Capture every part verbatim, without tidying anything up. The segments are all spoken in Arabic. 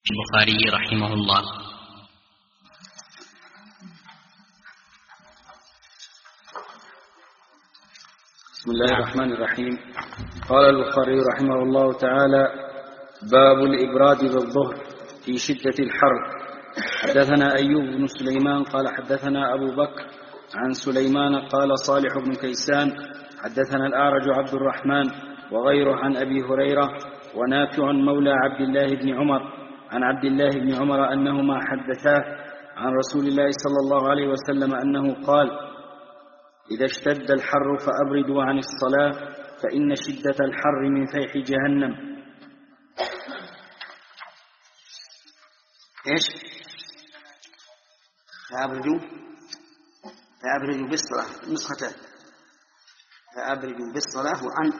البخاري رحمه الله. بسم الله الرحمن الرحيم. قال البخاري رحمه الله تعالى: باب الإبراد بالظهر في شدة الحر. حدثنا أيوب بن سليمان قال حدثنا أبو بكر عن سليمان قال صالح بن كيسان حدثنا الأعرج عبد الرحمن وغيره عن أبي هريرة ونافع مولى عبد الله بن عمر عن عبد الله بن عمر أنهما حدثاه عن رسول الله صلى الله عليه وسلم أنه قال: إذا اشتد الحر فأبردوا عن الصلاة فإن شدة الحر من فيح جهنم. إيش؟ فأبردوا فأبردوا بالصلاة نسختان فأبردوا بالصلاة وعن.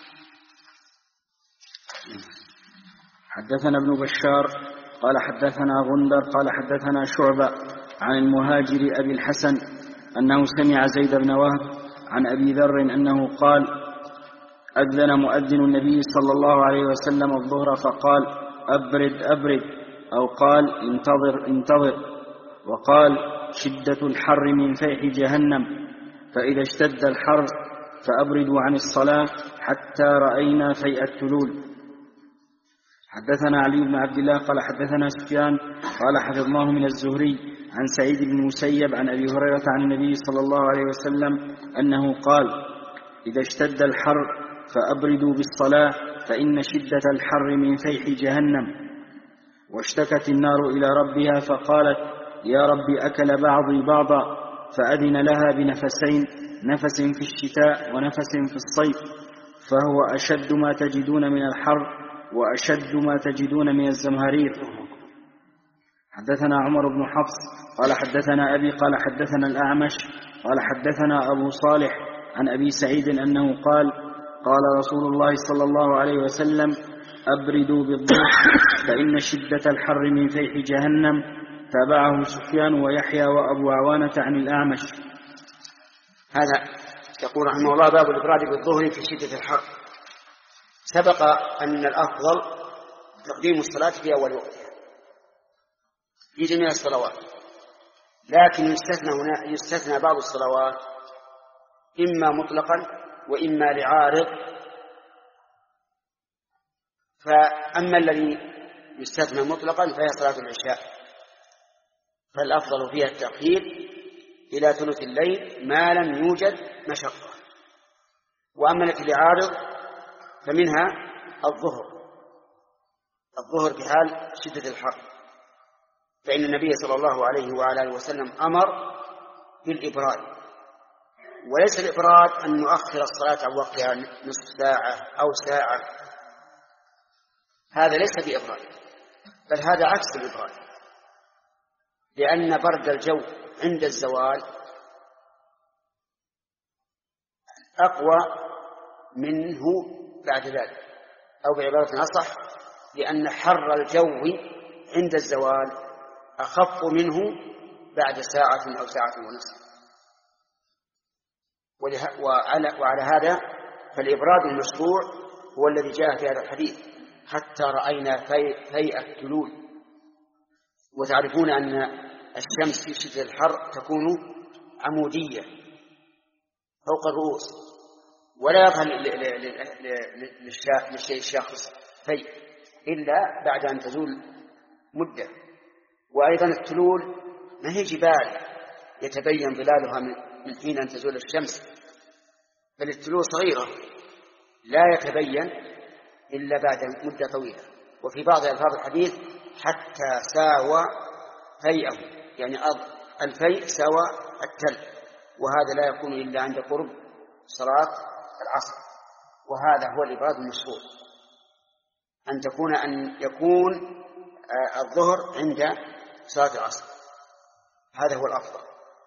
حدثنا ابن بشار قال حدثنا غندر قال حدثنا شعبة عن المهاجر أبي الحسن أنه سمع زيد بن وهب عن أبي ذر أنه قال: أذن مؤذن النبي صلى الله عليه وسلم الظهر فقال: أبرد أبرد، أو قال: انتظر انتظر، وقال: شدة الحر من فيح جهنم، فإذا اشتد الحر فأبردوا عن الصلاة حتى رأينا فيء التلول. حدثنا علي بن عبد الله قال حدثنا سفيان قال حفظناه من الزهري عن سعيد بن المسيب عن أبي هريرة عن النبي صلى الله عليه وسلم أنه قال: إذا اشتد الحر فأبردوا بالصلاة فإن شدة الحر من فيح جهنم. واشتكت النار إلى ربها فقالت: يا رب أكل بعضي بعضا، فأذن لها بنفسين، نفس في الشتاء ونفس في الصيف، فهو أشد ما تجدون من الحر وأشد ما تجدون من الزمهرير. حدثنا عمر بن حفص قال حدثنا أبي قال حدثنا الأعمش قال حدثنا أبو صالح عن أبي سعيد أنه قال: قال رسول الله صلى الله عليه وسلم: أبردوا بالظهر فإن شدة الحر من فيح جهنم. تابعه سفيان ويحيى وأبو عوانة عن الأعمش. هذا يقول رحمه الله: باب الإبراد بالظهر في شدة الحر. سبق أن الأفضل تقديم الصلاة في أول وقتها في جميع الصلوات، لكن يستثنى هنا يستثنى بعض الصلوات إما مطلقا وإما لعارض. فأما الذي يستثنى مطلقا فهي صلاة العشاء، فالأفضل فيها التأخير إلى ثلث الليل ما لم يوجد مشقة. وأما التي لعارض فمنها الظهر الظهر في حال شدة الحر، فإن النبي صلى الله عليه وعلى آله وسلم أمر بالإبراد، وليس الإبراد أن نؤخر الصلاة عن وقتها نصف ساعة أو ساعة، هذا ليس بإبراد، بل هذا عكس الإبراد، لأن برد الجو عند الزوال أقوى منه بعد ذلك، أو بعبارة أصح لأن حر الجو عند الزوال أخف منه بعد ساعة أو ساعة ونصف. وعلى, وعلى هذا فالإبراد المشروع هو الذي جاء في هذا الحديث: حتى رأينا في فيء التلول. وتعرفون أن الشمس في شدة الحر تكون عمودية فوق الرؤوس، ولا يظهر للشيء الشاخص فيء إلا بعد أن تزول مدة. وأيضا التلول ما هي جبال يتبين ظلالها من حين أن تزول الشمس، بل التلول صغيرة لا يتبين إلا بعد مدة طويلة. وفي بعض ألفاظ الحديث: حتى ساوى فيئه، يعني الفيء ساوى التل، وهذا لا يكون إلا عند قرب صلاة العصر. وهذا هو الإبراد المشروع، أن تكون أن يكون الظهر عند صلاة العصر، هذا هو الأفضل.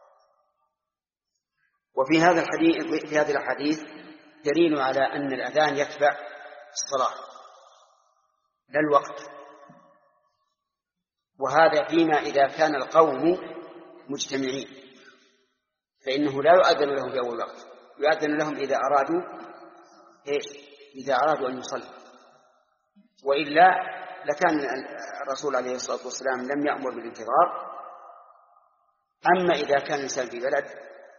وفي هذا الحديث في هذه الأحاديث دليل على أن الأذان يتبع الصلاة لا الوقت، وهذا فيما إذا كان القوم مجتمعين، فإنه لا يؤذن لهم في أول وقت، يؤذن لهم إذا أرادوا إيش؟ إذا أرادوا أن يصلوا، وإلا لكان الرسول عليه الصلاة والسلام لم يأمر بالانتظار. أما إذا كان الإنسان في بلد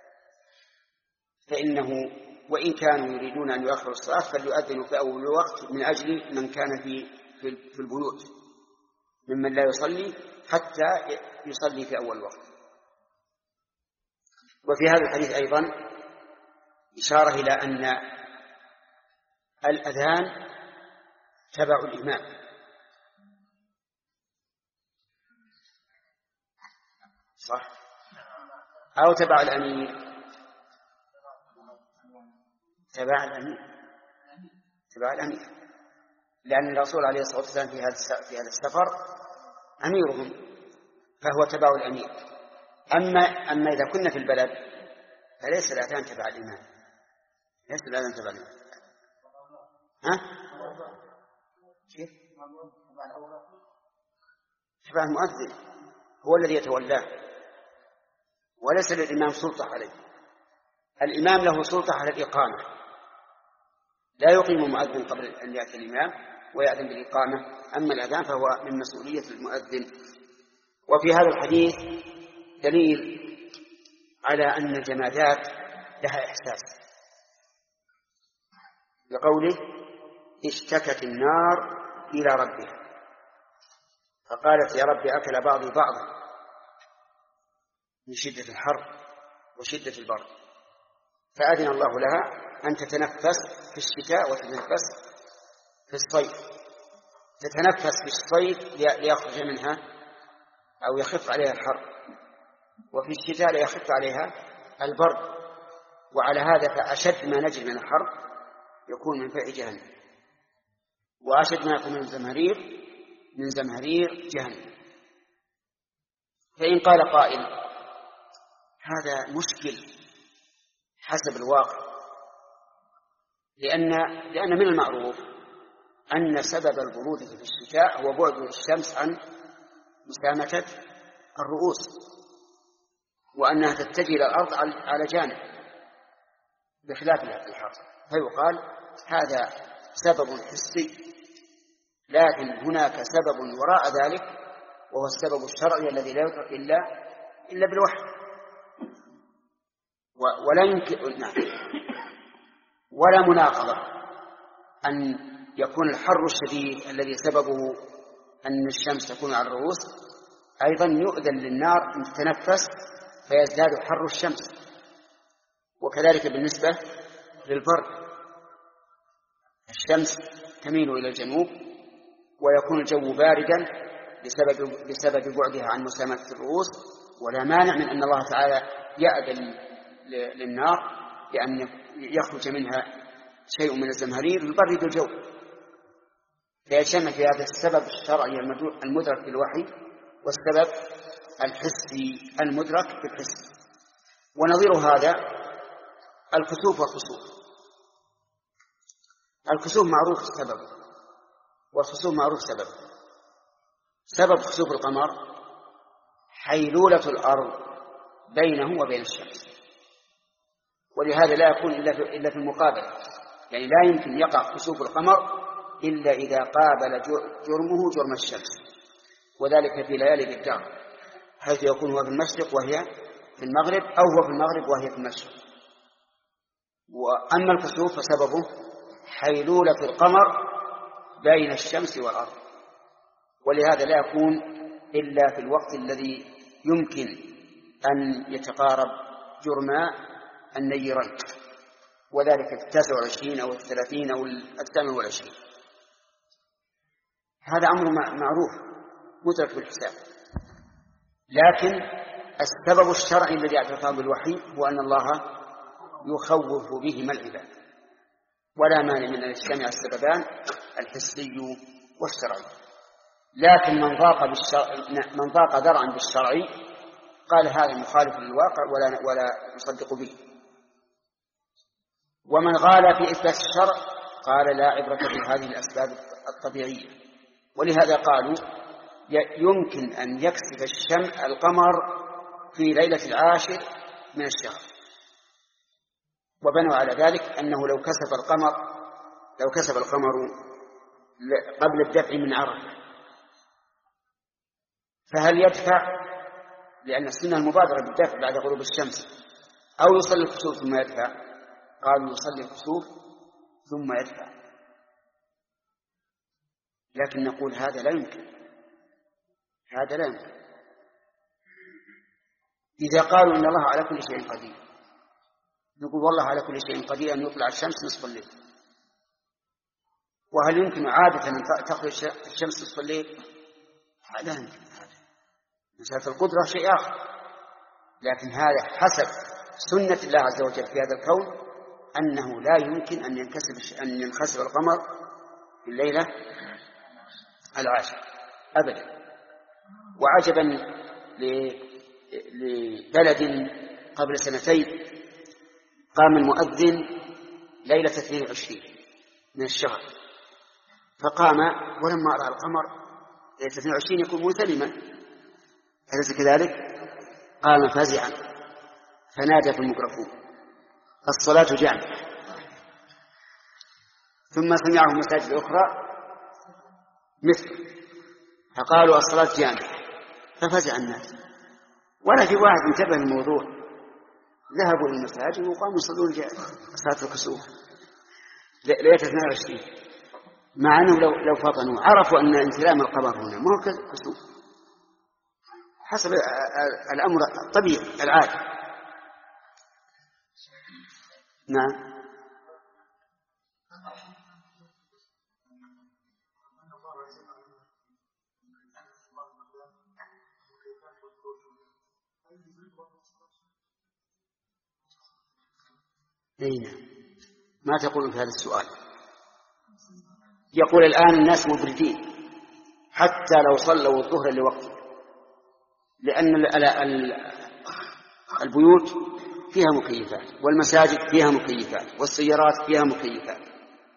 فإنه وإن كانوا يريدون أن يؤخروا الصلاة فليؤذنوا في أول الوقت من أجل من كان في في البيوت ممن لا يصلي حتى يصلي في أول الوقت. وفي هذا الحديث أيضا إشارة إلى أن الأذان تبع الإمام، صح؟ أو تبع الأمير؟ تبع الأمير، تبع الأمير، لأن الرسول عليه الصلاة والسلام في هذا في هذا السفر أميرهم، فهو تبع الأمير. أما أما إذا كنا في البلد فليس الأذان تبع الإمام، ليس الأذان تبع الإمام. ها؟ كيف؟ تبع المؤذن، هو الذي يتولاه، وليس للإمام سلطة عليه. الإمام له سلطة على الإقامة، لا يقيم مؤذن قبل أن يأتي الإمام ويأذن بالإقامة. أما الأذان فهو من مسؤولية المؤذن. وفي هذا الحديث دليل على أن الجمادات لها إحساس، بقوله اشتكت النار إلى ربها فقالت يا رب أكل بعضي بعضا من شدة الحر وشدة البرد، فأذن الله لها أن تتنفس في الشتاء وتتنفس في الصيف. تتنفس في الصيف ليخرج منها أو يخف عليها الحر، وفي الشتاء ليخف عليها البرد. وعلى هذا فأشد ما نجد من الحر يكون من فعل جهنم، وأشد ما يكون من زمهرير من زمهرير جهنم. فإن قال قائل هذا مشكل حسب الواقع، لأن لأن من المعروف أن سبب البرودة في الشتاء هو بعد الشمس عن مسامة الرؤوس، وأنها تتجه إلى الأرض على جانب بخلاف الحر. فيقال هذا سبب حسي، لكن هناك سبب وراء ذلك وهو السبب الشرعي الذي لا يدرك إلا إلا بالوحي. ولا يمكن نعم ولا مناقضة أن يكون الحر الشديد الذي سببه أن الشمس تكون على الرؤوس أيضا يؤذن للنار أن تتنفس فيزداد حر الشمس. وكذلك بالنسبة للبرد، الشمس تميل إلى الجنوب ويكون الجو باردا بسبب, بسبب بعدها عن مسامة الرؤوس، ولا مانع من أن الله تعالى يأذن للنار بأن يخرج منها شيء من الزمهرير يبرد الجو، فيجتمع في هذا السبب الشرعي المدرك بالوحي والسبب الحسي المدرك بالحس. ونظير هذا الكسوف والخسوف. الكسوف معروف سبب والخسوف معروف سبب. سبب خسوف القمر حيلولة الأرض بينه وبين الشمس، ولهذا لا يكون إلا في المقابلة، يعني لا يمكن يقع خسوف القمر إلا إذا قابل جرمه جرم الشمس، وذلك في ليالي الدهر حيث يكون هو في المشرق وهي في المغرب، أو هو في المغرب وهي في المشرق. وأما الكسوف فسببه حيلولة القمر بين الشمس والأرض، ولهذا لا يكون إلا في الوقت الذي يمكن أن يتقارب جرما النيرين، وذلك في التاسع والعشرين أو الثلاثين أو الثامن والعشرين. هذا أمر معروف مدرك بالحساب. لكن السبب الشرعي الذي اعترفه بالوحي هو أن الله يخوف بهما العباد، ولا مانع من أن يجتمع السببان الحسي والشرعي. لكن من ضاق بالشرع من ضاق ذرعا بالشرعي قال هذا مخالف للواقع ولا ولا يصدق به. ومن غال في إثبات الشرع قال لا عبرة بهذه الأسباب الطبيعية. ولهذا قالوا يمكن أن يكسف الشمس القمر في ليلة العاشر من الشهر، وبنوا على ذلك أنه لو كسف القمر لو كسف القمر قبل الدفع من عرفة فهل يدفع لأن السنة المبادرة بالدفع بعد غروب الشمس أو يصلي الكسوف ثم يدفع؟ قالوا يصلي الكسوف ثم يدفع، لكن نقول هذا لا يمكن، هذا لا يمكن. إذا قالوا إن الله على كل شيء قدير نقول والله على كل شيء قدير أن يطلع الشمس نصف الليل. وهل يمكن عادة أن تخرج الشمس نصف الليل؟ لا يمكن. هذا مسألة القدرة شيء آخر، لكن هذا حسب سنة الله عز وجل في هذا الكون أنه لا يمكن أن ينكسر أن ينخسف القمر في الليلة العاشرة أبدا. وعجبا لبلد قبل سنتين قام المؤذن ليلة اثنين وعشرين من الشهر فقام ولما رأى القمر ليلة اثنين وعشرين يكون مثلما، أليس كذلك؟ قام فزعا فنادى في الميكروفون الصلاة جامعة. ثم سمعه مساجد أخرى مثل فقالوا الصلاة جامعة ففزع الناس، ولا في واحد انتبه للموضوع، ذهبوا للمساجد وقاموا يصلون صلاة الكسوف ليلة اثنين وعشرين، مع أنه لو, لو فطنوا عرفوا أن انسلام القمر هنا ما هو كسوف، حسب الأمر الطبيعي العادي. نعم. أين ما تقول في هذا السؤال؟ يقول الآن الناس مبردين حتى لو صلوا الظهر لوقته، لأن البيوت فيها مكيفات والمساجد فيها مكيفات والسيارات فيها مكيفات،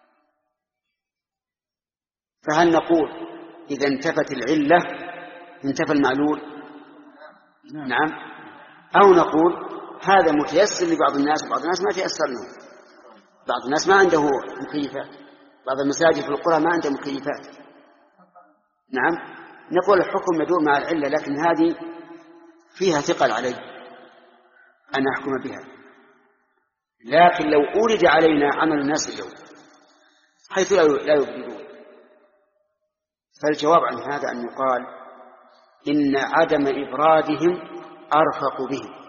فهل نقول إذا انتفت العلة انتفى المعلول؟ نعم. أو نقول هذا متيسر لبعض الناس وبعض الناس ما تيسر له، بعض الناس ما عنده مكيفات، بعض المساجد في القرى ما عنده مكيفات. نعم. نقول الحكم يدور مع العلة، لكن هذه فيها ثقل علي أن أحكم بها، لكن لو أورد علينا عمل الناس اليوم حيث لا يبردون، فالجواب عن هذا أن يقال إن عدم إبرادهم أرفق به،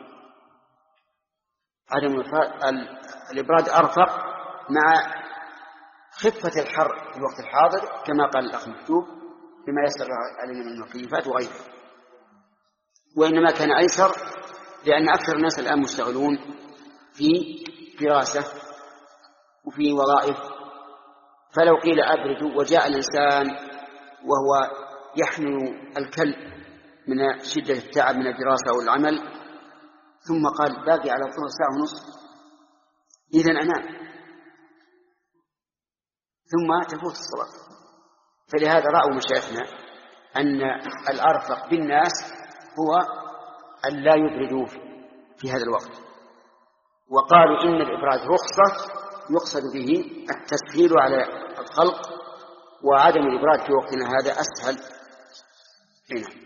عدم الإبراد أرفق مع خفة الحر في الوقت الحاضر كما قال الأخ مكتوب بما يسر علينا من المكيفات وغيره، وإنما كان أيسر لأن أكثر الناس الآن مشتغلون في دراسة وفي وظائف، فلو قيل أبردوا وجاء الإنسان وهو يحمل الكلب من شدة التعب من الدراسة والعمل ثم قال باقي على الظهر ساعة ونصف إذن أنام ثم تفوت الصلاة. فلهذا رأوا مشايخنا أن الأرفق بالناس هو أن لا يبردوا في هذا الوقت، وقالوا إن الإبراد رخصة يقصد به التسهيل على الخلق، وعدم الإبراد في وقتنا هذا أسهل. هنا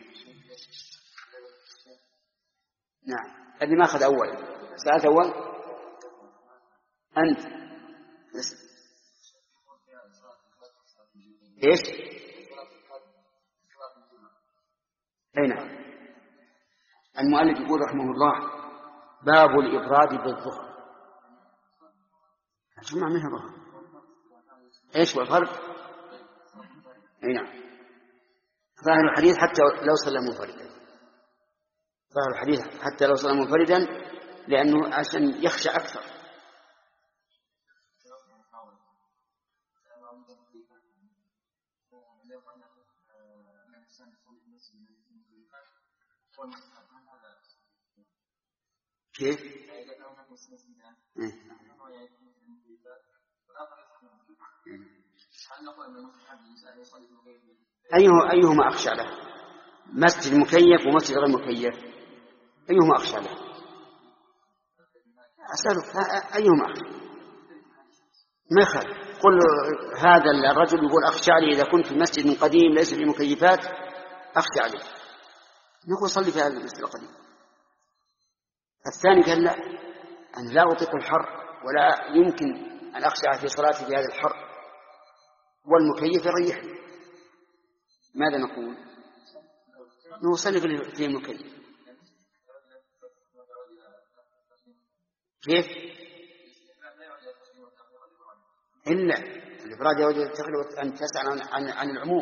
نعم. اللي ما أخذ أول سألت أول أنت إيش؟ هنا المؤلف يقول رحمه الله باب الإبراد بالظهر. أسمع منها ظهر إيش والفرق؟ هنا ظاهر الحديث حتى لو صلى منفردا، ظاهر الحديث حتى لو صلى منفردا لأنه عشان يخشى أكثر. كيف؟ أيه أيهما أخشى له؟ مسجد مكيف ومسجد غير مكيف أيهما أخشى له؟ أسألك أيهما أخشى؟ ما يخالف. قل هذا الرجل يقول أخشى عليه إذا كنت في مسجد قديم ليس فيه مكيفات أخشى عليه، نقول صلي في هذا المسجد القديم. الثاني قال لا، أنا لا أطيق الحر ولا يمكن أن أخشع في صلاتي في هذا الحر والمكيف يريحني، ماذا نقول؟ نصلي في المكيف. كيف؟ إلا الإفراد يوجد التخلوة أن تسأل عن, عن, عن العموم.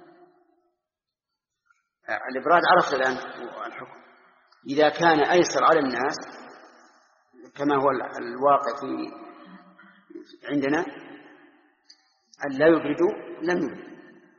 الإفراد عرفت الآن الحكم، إذا كان أيسر على الناس كما هو الواقع في عندنا أن لا يبردوا لم يبردوا.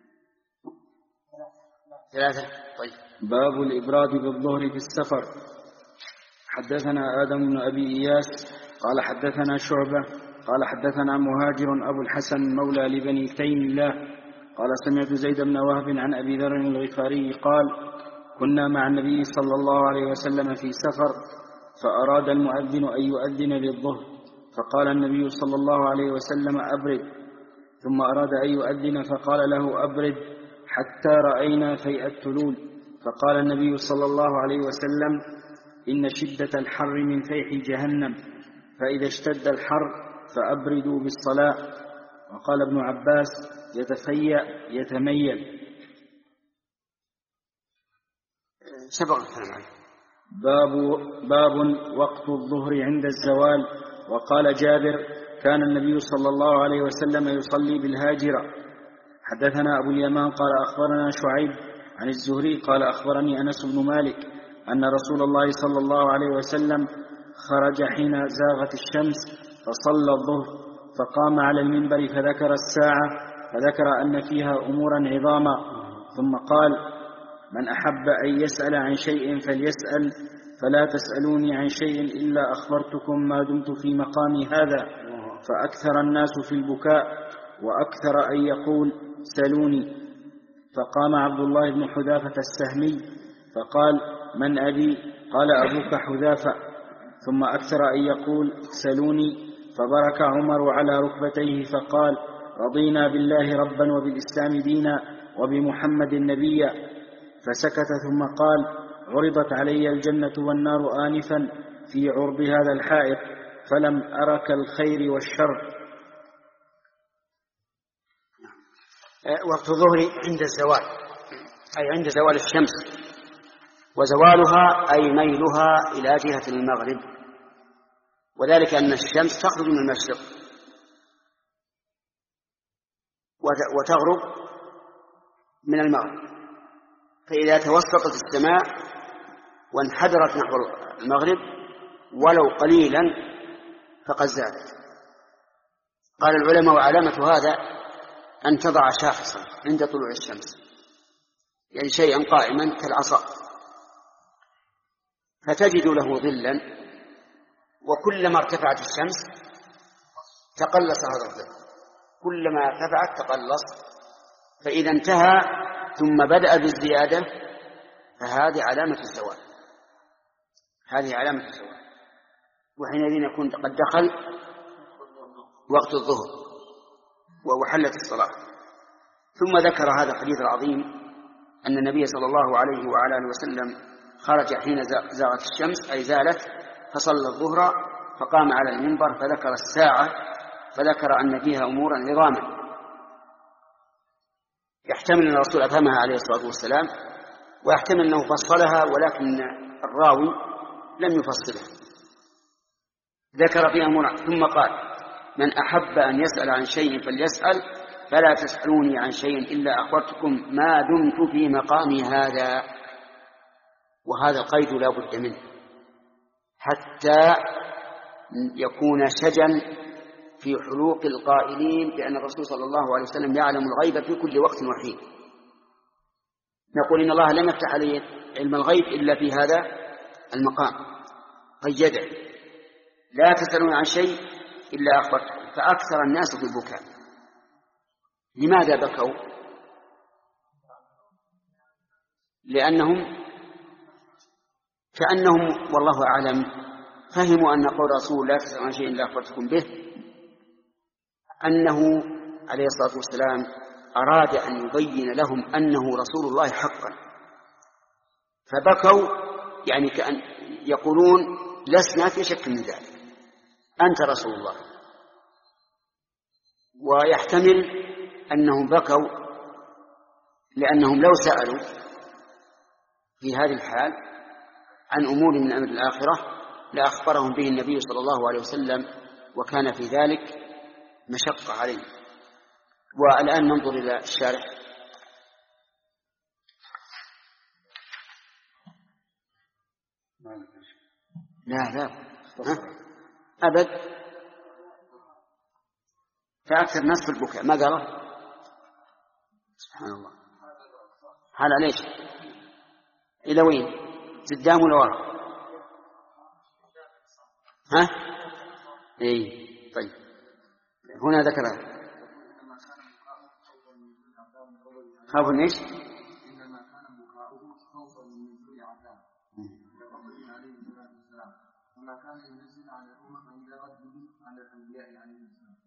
ثلاثة. طيب. باب الإبراد بالظهر في السفر. حدثنا آدم بن أبي إياس قال حدثنا شعبة قال حدثنا مهاجر أبو الحسن مولى لبني تيم الله قال سمعت زيد بن وهب عن أبي ذر الغفاري قال كنا مع النبي صلى الله عليه وسلم في سفر فأراد المؤذن أن يؤذن للظهر فقال النبي صلى الله عليه وسلم أبرد، ثم أراد أن يؤذن فقال له أبرد حتى رأينا فيء التلول، فقال النبي صلى الله عليه وسلم إن شدة الحر من فيح جهنم، فإذا اشتد الحر فأبردوا بالصلاة. وقال ابن عباس يتفيأ يتميل. سبق الكلام عليه. باب, باب وقت الظهر عند الزوال. وقال جابر كان النبي صلى الله عليه وسلم يصلي بالهاجرة. حدثنا أبو اليمان قال أخبرنا شعيب عن الزهري قال أخبرني أنس بن مالك أن رسول الله صلى الله عليه وسلم خرج حين زاغت الشمس فصلى الظهر فقام على المنبر فذكر الساعة فذكر أن فيها أمورا عظاما، ثم قال من أحب أن يسأل عن شيء فليسأل فلا تسألوني عن شيء إلا أخبرتكم ما دمت في مقامي هذا. فأكثر الناس في البكاء وأكثر أن يقول سلوني. فقام عبد الله بن حذافة السهمي فقال من أبي؟ قال أبوك حذافة. ثم أكثر أن يقول سلوني، فبرك عمر على ركبتيه فقال رضينا بالله ربا وبالإسلام دينا وبمحمد نبيا. فسكت ثم قال عرضت علي الجنة والنار آنفا في عرض هذا الحائط فلم أرك الخير والشر. وقت الظهر عند الزوال أي عند زوال الشمس، وزوالها أي ميلها إلى جهة المغرب، وذلك أن الشمس تخرج من المشرق وتغرب من المغرب، فإذا توسطت السماء وانحدرت نحو المغرب ولو قليلا فقد زادت. قال العلماء وعلامة هذا أن تضع شاخصا عند طلوع الشمس، يعني شيئا قائما كالعصا، فتجد له ظلا، وكلما ارتفعت الشمس تقلص هذا الظل، كلما ارتفعت تقلص، فإذا انتهى ثم بدأ بالزيادة فهذه علامة الزوال، هذه علامة الزوال، وحينئذ يكون قد دخل وقت الظهر وحلت الصلاة. ثم ذكر هذا الحديث العظيم أن النبي صلى الله عليه وعلى آله وسلم خرج حين زاغت الشمس أي زالت فصلى الظهر فقام على المنبر فذكر الساعة فذكر أن فيها أمورا عظاما، يحتمل أن الرسول أفهمها عليه الصلاة والسلام، ويحتمل أنه فصلها ولكن الراوي لم يفصلها، ذكر فيها أمورا. ثم قال من أحب أن يسأل عن شيء فليسأل فلا تسألوني عن شيء إلا أخبرتكم ما دمت في مقامي هذا. وهذا القيد لا بد منه حتى يكون شجا في حلوق القائلين بأن الرسول صلى الله عليه وسلم يعلم الغيب في كل وقت وحين. نقول إن الله لم يفتح عليه علم الغيب إلا في هذا المقام، قيده لا تسألون عن شيء إلا أخبرتكم. فأكثر الناس في البكاء. لماذا بكوا؟ لأنهم كأنهم والله أعلم فهموا أن قول رسول لا تسألون عن شيء إلا أخبرتكم به أنه عليه الصلاة والسلام أراد أن يبين لهم أنه رسول الله حقا، فبكوا يعني كأن يقولون لسنا في شك من ذلك، أنت رسول الله. ويحتمل أنهم بكوا لأنهم لو سألوا في هذه الحال عن أمور من أمر الآخرة لأخبرهم به النبي صلى الله عليه وسلم، وكان في ذلك مشقة عليه. والآن ننظر إلى الشارح. لا لا أبد، فأكثر الناس في البكاء ما قاله. سبحان الله. هذا ليش؟ إلى وين؟ قدام ولا ورا؟ ها؟ إيه طيب، هنا ذكرها خوف من إيش؟ إنما كان بكاؤه خوفا من نزول عذاب لقوله عليه الصلاة والسلام وما كان ينزل عن الأمة إلا رده عن الأنبياء عليه السلام.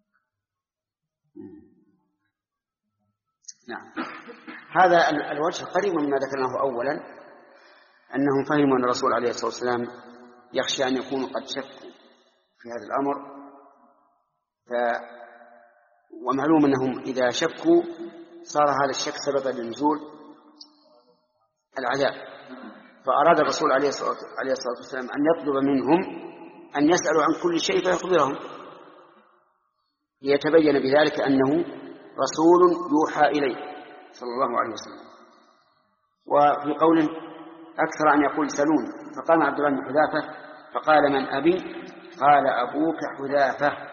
نعم، هذا الوجه قريب مما ذكرناه أولا، أنهم فهموا أن الرسول عليه الصلاة والسلام يخشى أن يكونوا قد شكوا في هذا الأمر، ف... ومعلوم أنهم إذا شكوا صار هذا الشك سببا لنزول العذاب، فأراد الرسول عليه الصلاة والسلام أن يطلب منهم أن يسألوا عن كل شيء فيخبرهم، ليتبين بذلك أنه رسول يوحى إليه صلى الله عليه وسلم. وفي قول أكثر أن يقول سلون، فقام عبد الله بن حذافة فقال من أبي؟ قال أبوك حذافة.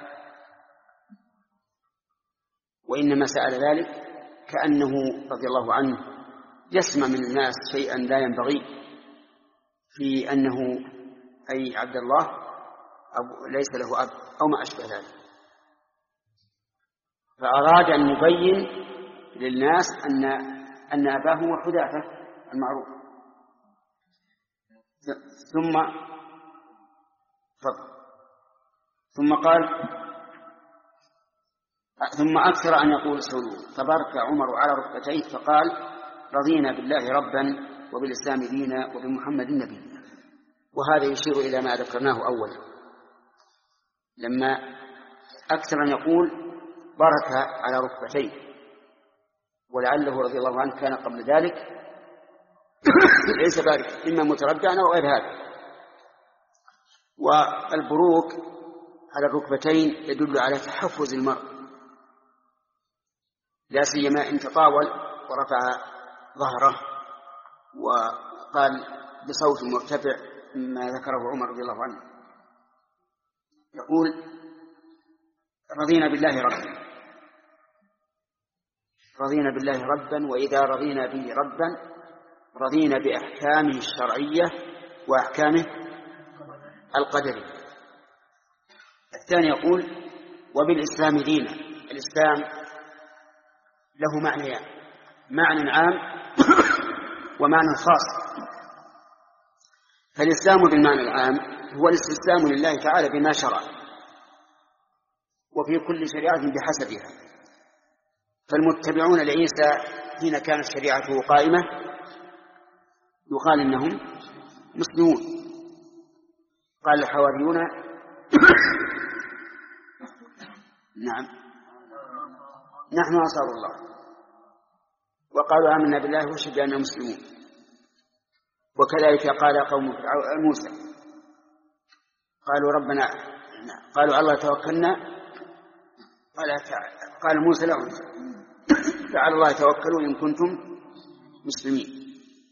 وإنما سأل ذلك كأنه رضي الله عنه يسمع من الناس شيئا لا ينبغي في أنه أي عبد الله أبو ليس له أب أو ما أشبه ذلك، فأراد أن يبين للناس أن أن أباه هو حذافة المعروف. ثم فضل. ثم قال ثم أكثر أن يقول سلول، فبرك عمر على ركبتيه فقال رضينا بالله ربا وبالإسلام دينا وبمحمد نبينا. وهذا يشير إلى ما ذكرناه أولا، لما أكثر أن يقول برك على ركبتيه، ولعله رضي الله عنه كان قبل ذلك ليس بارك، إما متردعا أو غير هذا. والبروك على الركبتين يدل على تحفز المرء، لا سيما إن تطاول ورفع ظهره وقال بصوت مرتفع ما ذكره عمر رضي الله عنه، يقول رضينا بالله ربا، رضينا بالله ربا، وإذا رضينا به ربا رضينا بأحكامه الشرعية وأحكامه القدرية. الثاني يقول وبالإسلام دينا. الإسلام له معنيان، معنى عام ومعنى خاص. فالإسلام بالمعنى العام هو الاستسلام لله تعالى بما شرع، وفي كل شريعة بحسبها. فالمتبعون لعيسى حين كانت شريعته قائمة يقال إنهم مسلمون. قال الحواريون نعم نحن أنصار الله، وقالوا آمنا بالله واشهد بأننا مسلمون. وكذلك قال قوم موسى قالوا ربنا، قالوا على الله توكلنا، قال قال موسى لهم فعلى الله توكلوا إن كنتم مسلمين.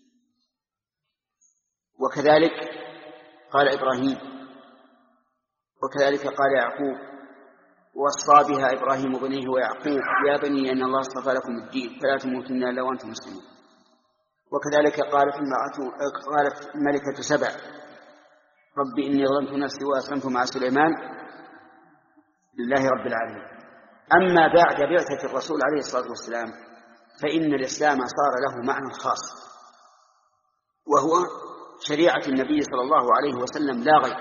وكذلك قال إبراهيم، وكذلك قال يعقوب ووصى بها إبراهيم بنيه ويعقوب يا بني أن الله اصطفى لكم الدين فلا تموتن إلا وأنتم مسلمون. وكذلك قالت قالت الملكة سبع ربي إني ظلمت نفسي وأسلمت مع سليمان لله رب العالمين. أما بعد بعثة الرسول عليه الصلاة والسلام فإن الإسلام صار له معنى خاص، وهو شريعة النبي صلى الله عليه وسلم لا غير،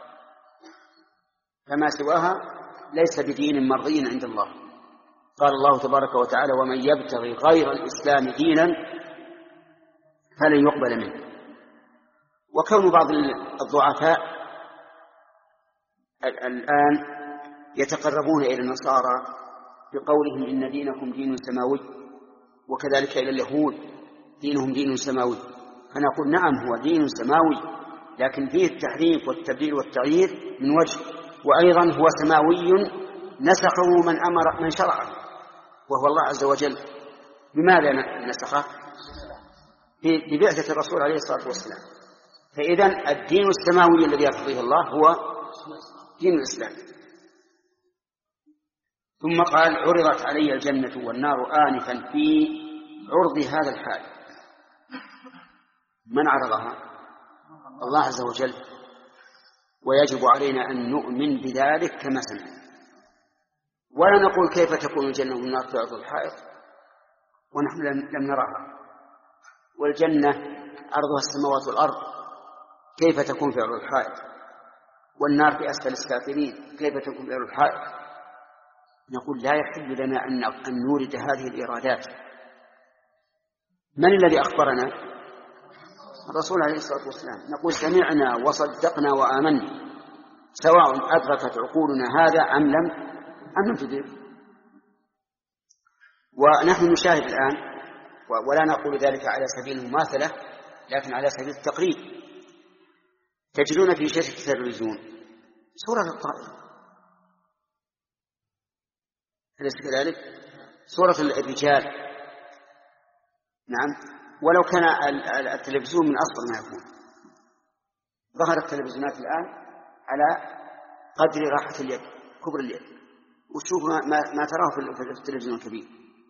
فما سواها ليس بدين مرضي عند الله. قال الله تبارك وتعالى ومن يبتغي غير الإسلام دينا فلن يقبل منه وكون بعض الضعفاء الآن يتقربون إلى النصارى بقولهم إن دينكم دين سماوي، وكذلك إلى اليهود دينهم دين سماوي، فنقول نعم هو دين سماوي، لكن فيه التحريف والتبديل والتغيير من وجه، وأيضا هو سماوي نسخه من أمر من شرعه وهو الله عز وجل. بماذا نسخه؟ ببعثة الرسول عليه الصلاة والسلام. فإذا الدين السماوي الذي يرتضيه الله هو دين الإسلام. ثم قال عرضت علي الجنة والنار آنفا في عرض هذا الحال. من عرضها؟ الله عز وجل، ويجب علينا أن نؤمن بذلك كما سمعنا، ولا نقول كيف تكون الجنة والنار في عرض الحائط ونحن لم نراها. والجنة عرضها السماوات والأرض، كيف تكون في عرض الحائط؟ والنار في أسفل السافلين، كيف تكون في عرض الحائط؟ نقول لا يحل لنا أن نورد هذه الإرادات. من الذي أخبرنا؟ الرسول عليه الصلاة والسلام. نقول سمعنا وصدقنا وآمنا، سواء أدركت عقولنا هذا أم لم أم لم تدرك. ونحن نشاهد الآن، ولا نقول ذلك على سبيل المماثلة لكن على سبيل التقريب، تجدون في شاشة التلفزيون صورة الطائرة، أليس كذلك؟ صورة الرجال، نعم، ولو كان التلفزيون من أصغر ما يكون. ظهرت التلفزيونات الآن على قدر راحة اليد، كبر اليد، وشوف ما, ما, ما تراه في التلفزيون الكبير.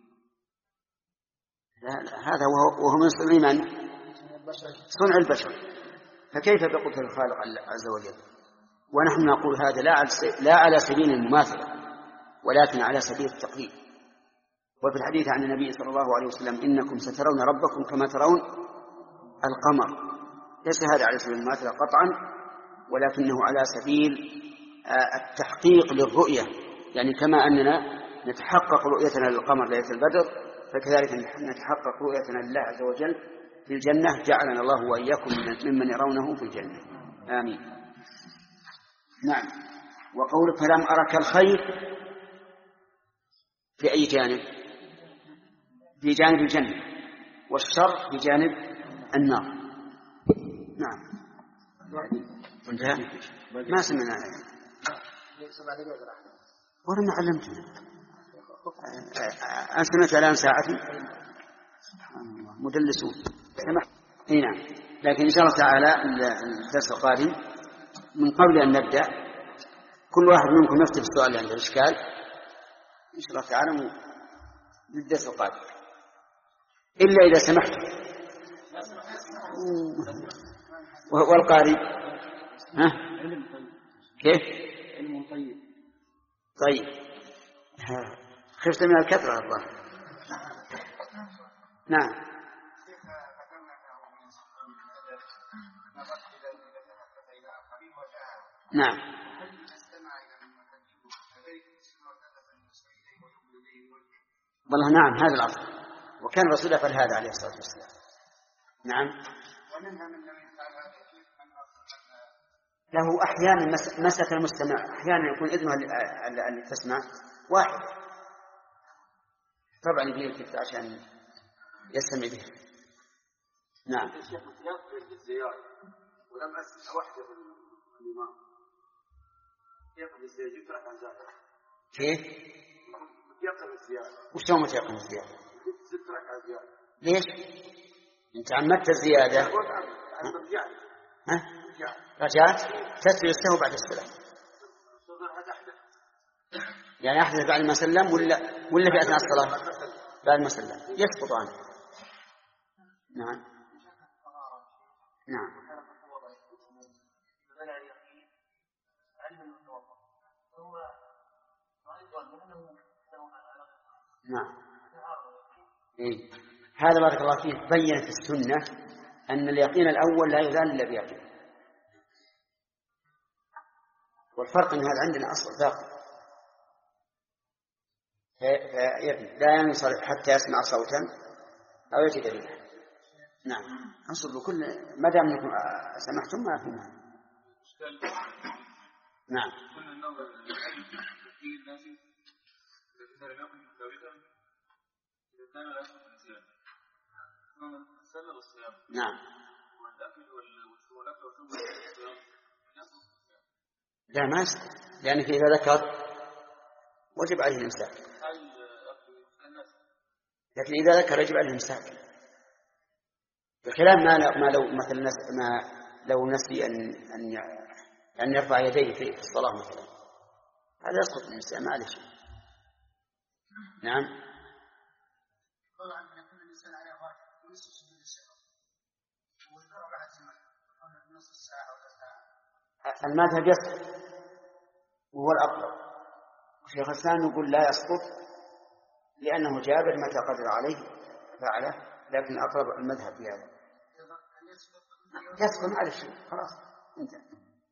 هذا وهو من صنع من؟ صنع البشر، فكيف بقدرة الخالق عز وجل؟ ونحن نقول هذا لا على سبيل المماثلة ولكن على سبيل التقليد. وفي الحديث عن النبي صلى الله عليه وسلم إنكم سترون ربكم كما ترون القمر. ليس هذا على سبيل المماثلة قطعا، ولكنه على سبيل التحقيق للرؤية، يعني كما أننا نتحقق رؤيتنا للقمر ليلة البدر فكذلك نتحقق رؤيتنا لله عز وجل في الجنة. جعلنا الله وإياكم ممن يرونه في الجنة، آمين. نعم. وقول فلم أرك الخير في أي جانب؟ في جانب الجنة، والشر في جانب النار. نعم. ما سمعنا ولا ما علمتنا. أنا سمعت الآن ساعتي مدلسون. إيه نعم. لكن إن شاء الله تعالى الدرس القادم من قبل أن نبدأ كل واحد منكم يكتب السؤال اللي عنده إشكال إن شاء الله تعالى للدرس القادم، إلا إذا سمحت. والقارئ ها كيف؟ علم طيب. طيب خفت من الكثرة الله. نعم. نعم. والله نعم هذا الأصل، وكان الرسول يفعل هذا عليه الصلاة والسلام. نعم. له أحيانا مسك المستمع، أحيانا يكون إذنه اللي تسمع واحد، طبعا يبين كيف عشان يستمع به. نعم. ولم أسمع واحدة الإمام يقضي الزيادة جبت ركعة زيادة. كيف؟ يقضي الزيادة. وش هو متيقن الزيادة؟ ست ركعة زيادة. ليش؟ أنت عمدت الزيادة. ها؟ رجعت تسوي السهو بعد السلام. يعني أحدث بعد ما سلم ولا ولا في أثناء الصلاة؟ بعد ما سلم يسقط عنه. نعم. نعم. نعم. إيه. هذا بارك الله فيه بين في السنة أن اليقين الأول لا يزال إلا بيقين، والفرق أن هذا عندنا أصل ذاق، لا ينصرف حتى يسمع صوتا أو يجد ريحا. نعم أنصر بكل ما دام انكم سمحتم ما في مانع. نعم نعم لا ما لأنك إذا ذكر وجب عليه الإمساك، لكن إذا ذكر يجب عليه الإمساك بخلاف ما ما لو مثلا ما لو نسي أن أن أن يرفع يديه في الصلاة مثلا هذا يسقط الإنسان ما عليه شيء. نعم المذهب يسقط وهو الأقرب. الشيخ الإسلام يقول لا يسقط لأنه جابر متى قدر عليه فعله، لكن الأقرب المذهب في هذا يسقط على الشيء خلاص انتهى.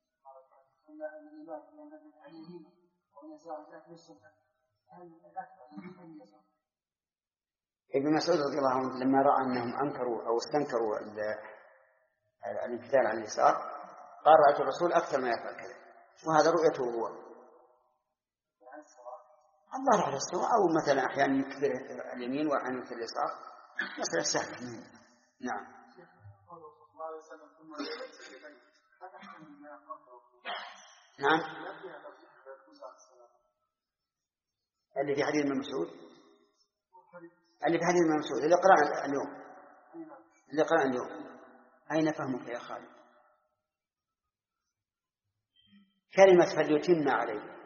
ابن مسعود رضي الله عنه لما رأى أنهم أنكروا أو استنكروا الانفتال عن اليسار قال رأيت الرسول أكثر ما يفعل كذا، وهذا رؤيته هو الله على السواء، أو مثلا أحيانا يكثر اليمين وأحيانا يكثر اليسار، مسألة سهلة. نعم نعم اللي في حديث ابن مسعود اللي في حديث ابن مسعود اللي قرأنا اليوم اللي قرأنا اليوم أين فهمك يا خالد؟ كلمة فليتم عليه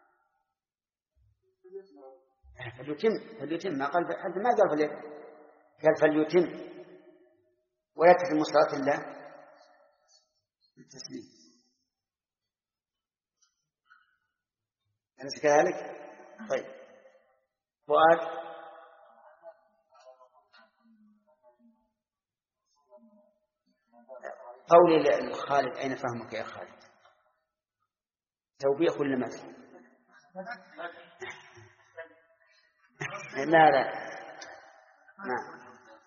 فليتم فليتم ما قال حد ما قال فليتم قال فليتم ويكفي مصلاة الله التسليم. أليس كذلك؟ طيب فؤاد قولي لخالد أين فهمك يا خالد؟ توبيخ ولا مدح؟ لا لا نعم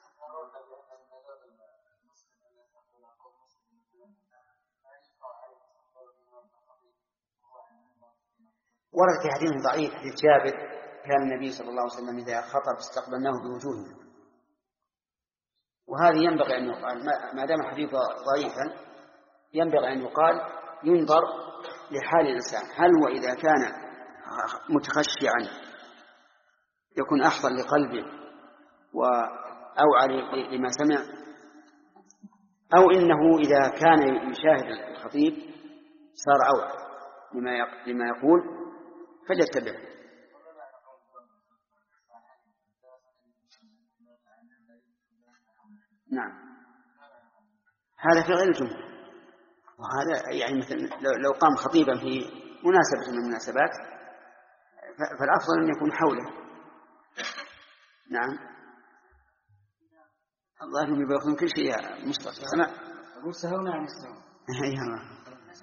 ورد في حديث ضعيف لجابر كان النبي صلى الله عليه وسلم إذا خطب استقبلناه بوجوهنا، وهذه ينبغي أن يقال ما دام الحديث ضعيفا ينبغي أن يقال ينظر لحال الإنسان، هل هو إذا كان متخشعا يكون أحضر لقلبه وأوعى لما سمع، أو إنه إذا كان يشاهد الخطيب صار أوعى لما يقول فليتبعه. نعم هذا في غير الجمهور، وهذا يعني مثل لو قام خطيبا في مناسبة من المناسبات فالأفضل أن يكون حوله. نعم الله يهم بيأخذون كل شيء يا مصطفى سمع أقول سهونا عن السهو أيها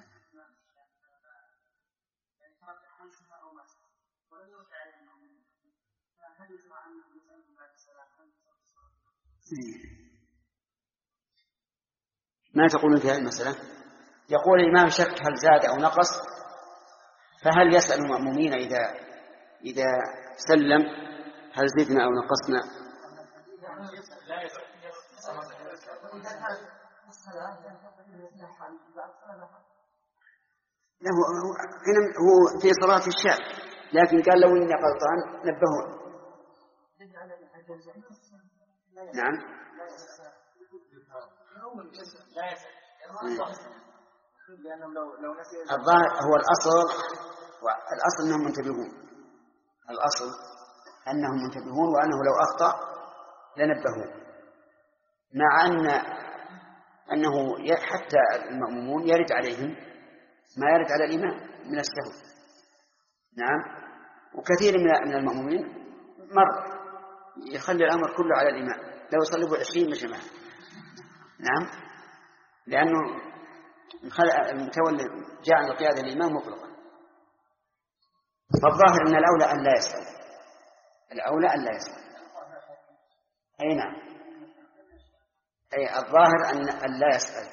ما تقولون في هذه المسألة؟ يقول الإمام شك هل زاد أو نقص، فهل يسأل المأمومين إذا إذا سلم هل زدنا أو نقصنا؟ له هو في صلاة الشاك، لكن قال لو إني غلطان نبهون. نعم الظاهر هو الأصل الأصل أنهم منتبهون الأصل أنهم منتبهون وأنه لو أخطأ لنبهون، مع أن أنه حتى المأمومون يرد عليهم ما يرد على الإمام من السهو. نعم وكثير من المأمومين مر يخلي الأمر كله على الإمام لو يصلي بعشرين مش معه. نعم لأنه المتولي جاء عن القيادة الإمام مطلقا، فالظاهر أن الأولى أن لا يسأل الأولى أن لا يسأل. أي نعم أي الظاهر أن أن لا يسأل.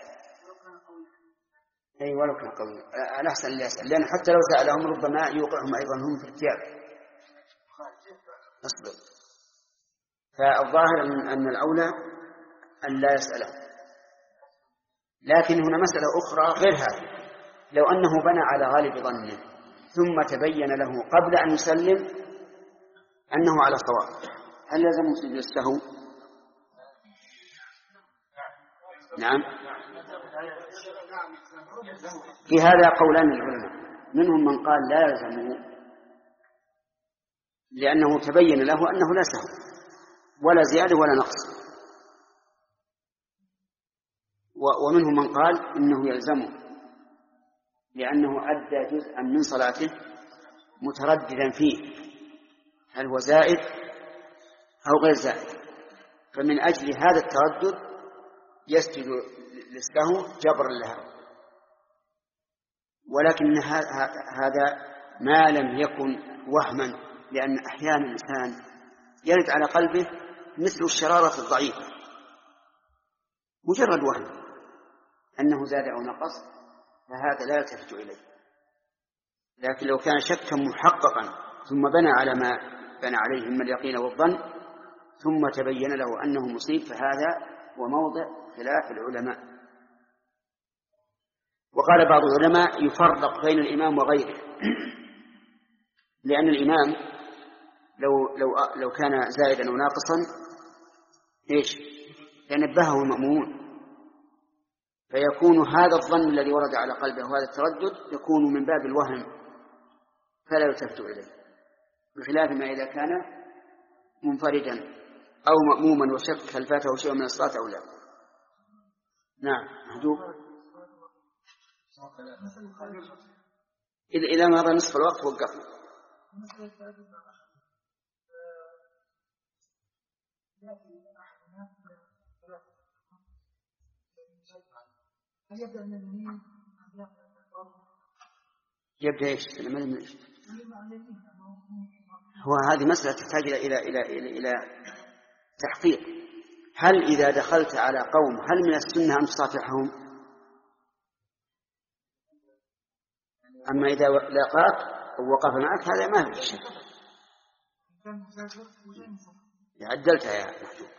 أي ولو كان قوي الأحسن لا يسأل، لأن حتى لو سألهم ربما يوقعهم أيضا هم في ارتياب. أصبر. فالظاهر أن الأولى أن لا يسألهم. لكن هنا مسألة أخرى غير هذه، لو أنه بنى على غالب ظنه ثم تبين له قبل أن يسلم أنه على صواب، هل يلزمه سجود السهو؟ نعم. في هذا قولان للعلماء، منهم من قال لا يلزمه لأنه تبين له أنه لا سهو ولا زيادة ولا نقص، ومنهم من قال إنه يلزمه لأنه أدى جزءا من صلاته مترددا فيه هل هو زائد أو غير زائد، فمن أجل هذا التردد يسجد للسهو جبرا لها. ولكن هذا ما لم يكن وهما، لأن أحيانا الإنسان يرد على قلبه مثل الشرارة الضعيفة، مجرد وهم أنه زاد أو نقص، فهذا لا يلتفت إليه. لكن لو كان شكا محققا ثم بنى على ما بنى عليه من اليقين والظن ثم تبين له أنه مصيب، فهذا هو موضع خلاف العلماء. وقال بعض العلماء يفرق بين الإمام وغيره، لأن الإمام لو, لو, لو كان زائدا أو ناقصا إيش ينبهه المأمومون، فيكون هذا الظن الذي ورد على قلبه وهذا التردد يكون من باب الوهم فلا يلتفت إليه، بخلاف ما إذا كان منفردا أو مأموما وشك هل فاته شيء من الصلاة أو لا. نعم محجوب. إذا مضى نصف الوقت وقفنا. يبدأ إيش؟ هو هذه مسألة تحتاج إلى إلى إلى إلى, إلى تحقيق. هل إذا دخلت على قوم هل من السنة أن تصافحهم؟ أما إذا لاقاك ووقف معك هذا ما في شيء. عدلتها يا محمود.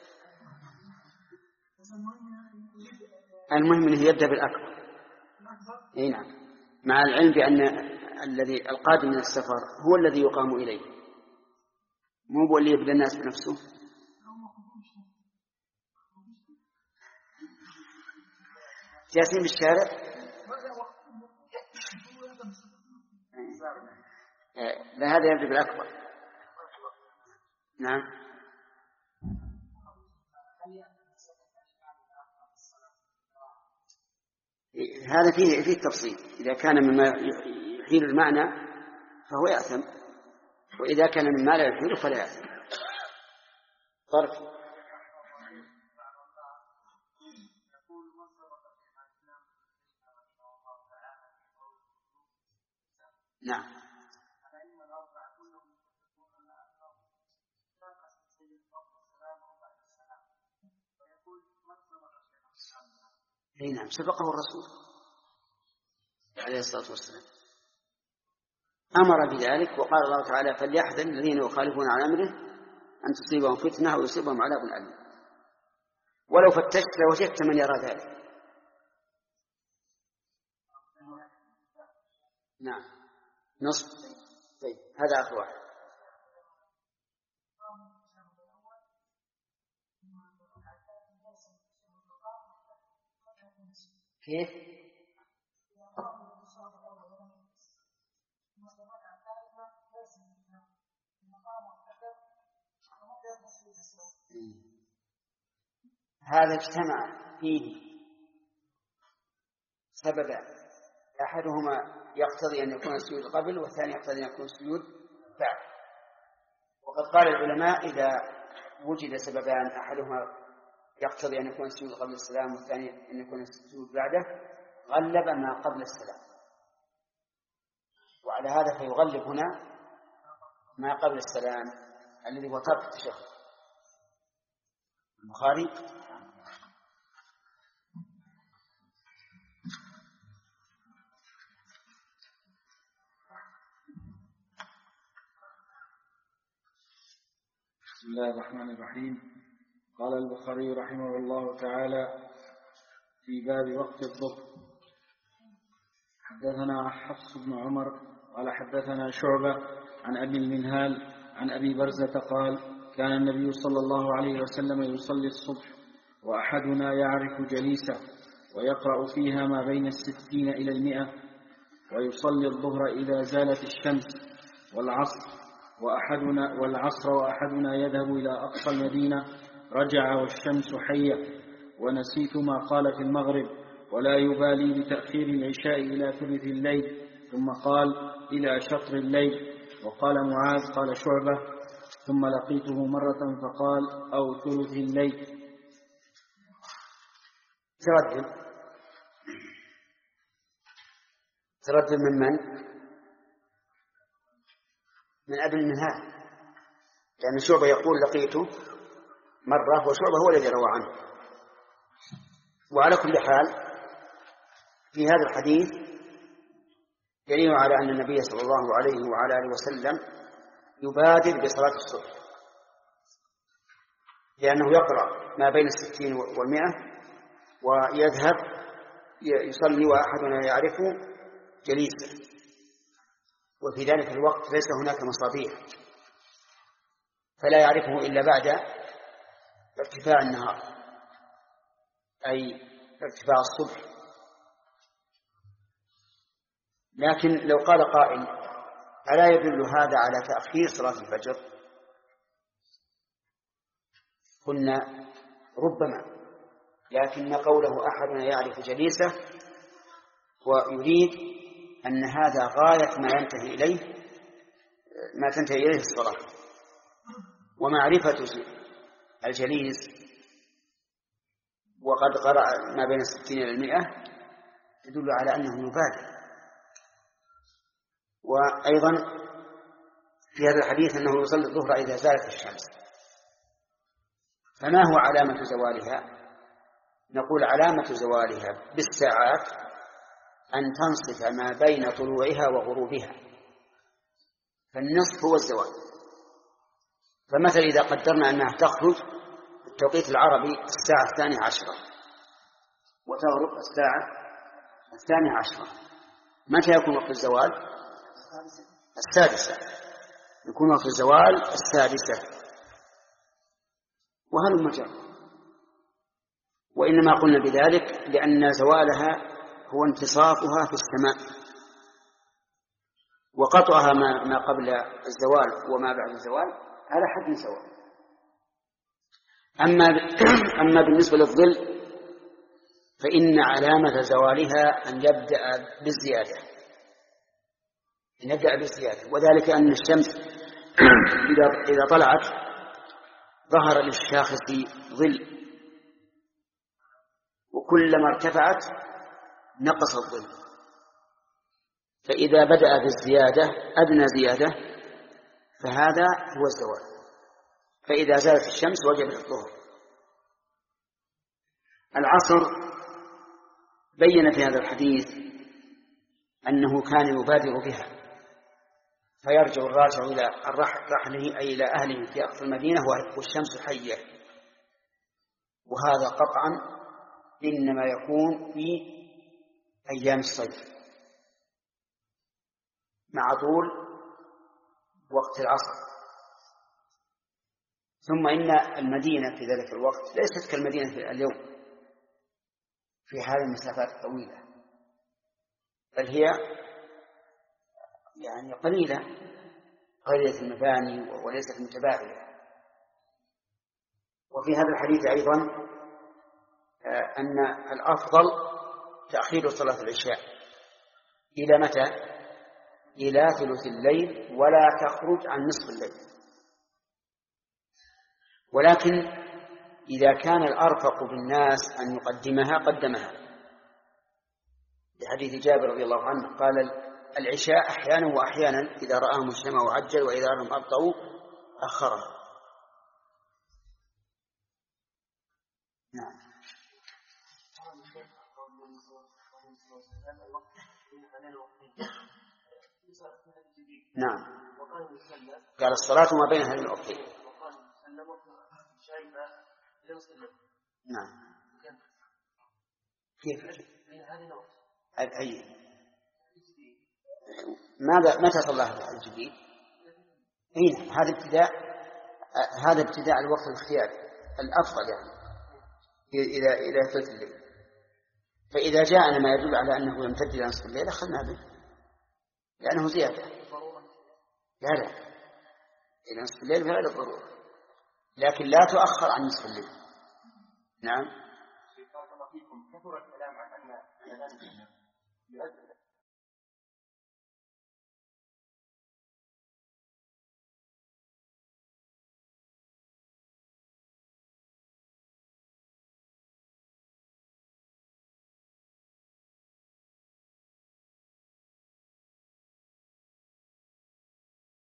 المهم أنه يبدأ بالأكبر. إيه نعم، مع العلم بأن الذي القادم من السفر هو الذي يقام إليه، مو هو اللي يبدأ الناس بنفسه. جالسين بالشارع لا، هذا يبدأ بالأكبر. نعم. هذا فيه فيه تفصيل، إذا كان مما يحيل المعنى فهو يأثم، وإذا كان مما لا يحيل فلا يأثم. طرف. نعم. اي نعم، سبقه الرسول عليه الصلاة والسلام، أمر بذلك، وقال الله تعالى فليحذر الذين يخالفون عن أمره أن تصيبهم فتنة أو يصيبهم عذاب أليم. ولو فتشت لوجدت من يرى ذلك. نعم نصف. طيب هذا آخر واحد. كيف؟ هذا اجتمع فيه سببا، أحدهما يقتضي أن يكون السجود قبل، والثاني يقتضي أن يكون السجود بعد. وقد قال العلماء إذا وجد سببان أحدهما يقتضي أن يكون السجود قبل السلام والثاني أن يكون السجود بعده غلب ما قبل السلام، وعلى هذا فيغلب هنا ما قبل السلام الذي هو ترك التشهد. البخاري بسم الله الرحمن الرحيم. قال البخاري رحمه الله تعالى في باب وقت الظهر: حدثنا حفص بن عمر قال حدثنا شعبة عن أبي المنهال عن أبي برزة قال: كان النبي صلى الله عليه وسلم يصلي الصبح وأحدنا يعرف جليسه ويقرأ فيها ما بين الستين إلى المئة، ويصلي الظهر إذا زالت الشمس والعصر وأحدنا والعصر وأحدنا يذهب إلى أقصى المدينة رجع والشمس حية. ونسيت ما قال في المغرب: ولا يبالي بتأخير العشاء إلى ثلث الليل، ثم قال: إلى شطر الليل. وقال معاذ: قال شعبة: ثم لقيته مرة فقال: أو ثلث الليل. تردد تردد من من؟ من أبي المنهال، لأن شعبة يقول لقيته مرة، وشعبة هو الذي روى عنه. وعلى كل حال في هذا الحديث دليل على أن النبي صلى الله عليه وعلى آله وسلم يبادر بصلاة الصبح، لأنه يقرأ ما بين الستين والمئة ويذهب يصلي وأحدنا يعرفه جليسا، وفي ذلك الوقت ليس هناك مصابيح فلا يعرفه إلا بعد ارتفاع النهار، أي ارتفاع الصبح. لكن لو قال قائل: ألا يدل هذا على تأخير صلاة الفجر؟ قلنا ربما، لكن قوله أحدنا يعرف جليسه ويريد أن هذا غاية ما ينتهي إليه ما تنتهي إليه الصلاة. ومعرفة الجليس وقد قرأ ما بين الستين إلى المئة تدل على أنه يبادر. وأيضا في هذا الحديث أنه يصلي الظهر إذا زالت الشمس. فما هو علامة زوالها؟ نقول علامة زوالها بالساعات أن تنصف ما بين طلوعها وغروبها، فالنصف هو الزوال. فمثلا إذا قدرنا أنها تخرج في التوقيت العربي الساعة الثانية عشرة وتغرب الساعة الثانية عشرة، متى يكون وقت الزوال؟ السادسة. يكون وقت الزوال السادسة، وهل المجال؟ وإنما قلنا بذلك لأن زوالها هو انتصافها في السماء، وقطعها ما قبل الزوال وما بعد الزوال على حد سواء. أما أما بالنسبة للظل فإن علامة زوالها أن يبدأ بالزيادة أن يبدأ بالزيادة وذلك أن الشمس إذا طلعت ظهر للشاخص ظل، وكلما ارتفعت نقص الظل. فإذا بدأ بالزيادة أدنى زيادة فهذا هو الزوال، فإذا زالت الشمس وجب الظهر. العصر بين في هذا الحديث أنه كان يبادر بها، فيرجع الراجع إلى رحله أي إلى أهله في أقصى المدينة والشمس حية، وهذا قطعا إنما يكون في أيام الصيف مع طول وقت العصر. ثم إن المدينة في ذلك الوقت ليست كالمدينة في اليوم في هذه المسافات الطويلة، بل هي يعني قليلة قليلة المباني وليست متباعدة. وفي هذا الحديث أيضا أن الأفضل تأخير صلاة العشاء إلى متى؟ إلى ثلث الليل، ولا تخرج عن نصف الليل. ولكن إذا كان الأرفق بالناس أن يقدمها قدمها، لحديث جابر رضي الله عنه قال: العشاء أحيانا وأحيانا إذا رآهم اجتمعوا عجل وإذا رآهم أبطأوا أخرها. نعم. نعم، قال الصلاة ما بين هذين الوقتين. نعم. كيف؟ أي ماذا متى صلى الجديد؟ أين هذا ابتداء هذا ابتداء الوقت الاختياري الأفضل يعني إذا إذا ثلث الليل. فإذا جاءنا ما يدل على أنه يمتد إلى نصف الليل أخذنا به لأنه زيادة. لا لا إلى نصف الليل بغير الضرورة، لكن لا تؤخر عن نصف الليل. نعم. كثر الكلام عن أن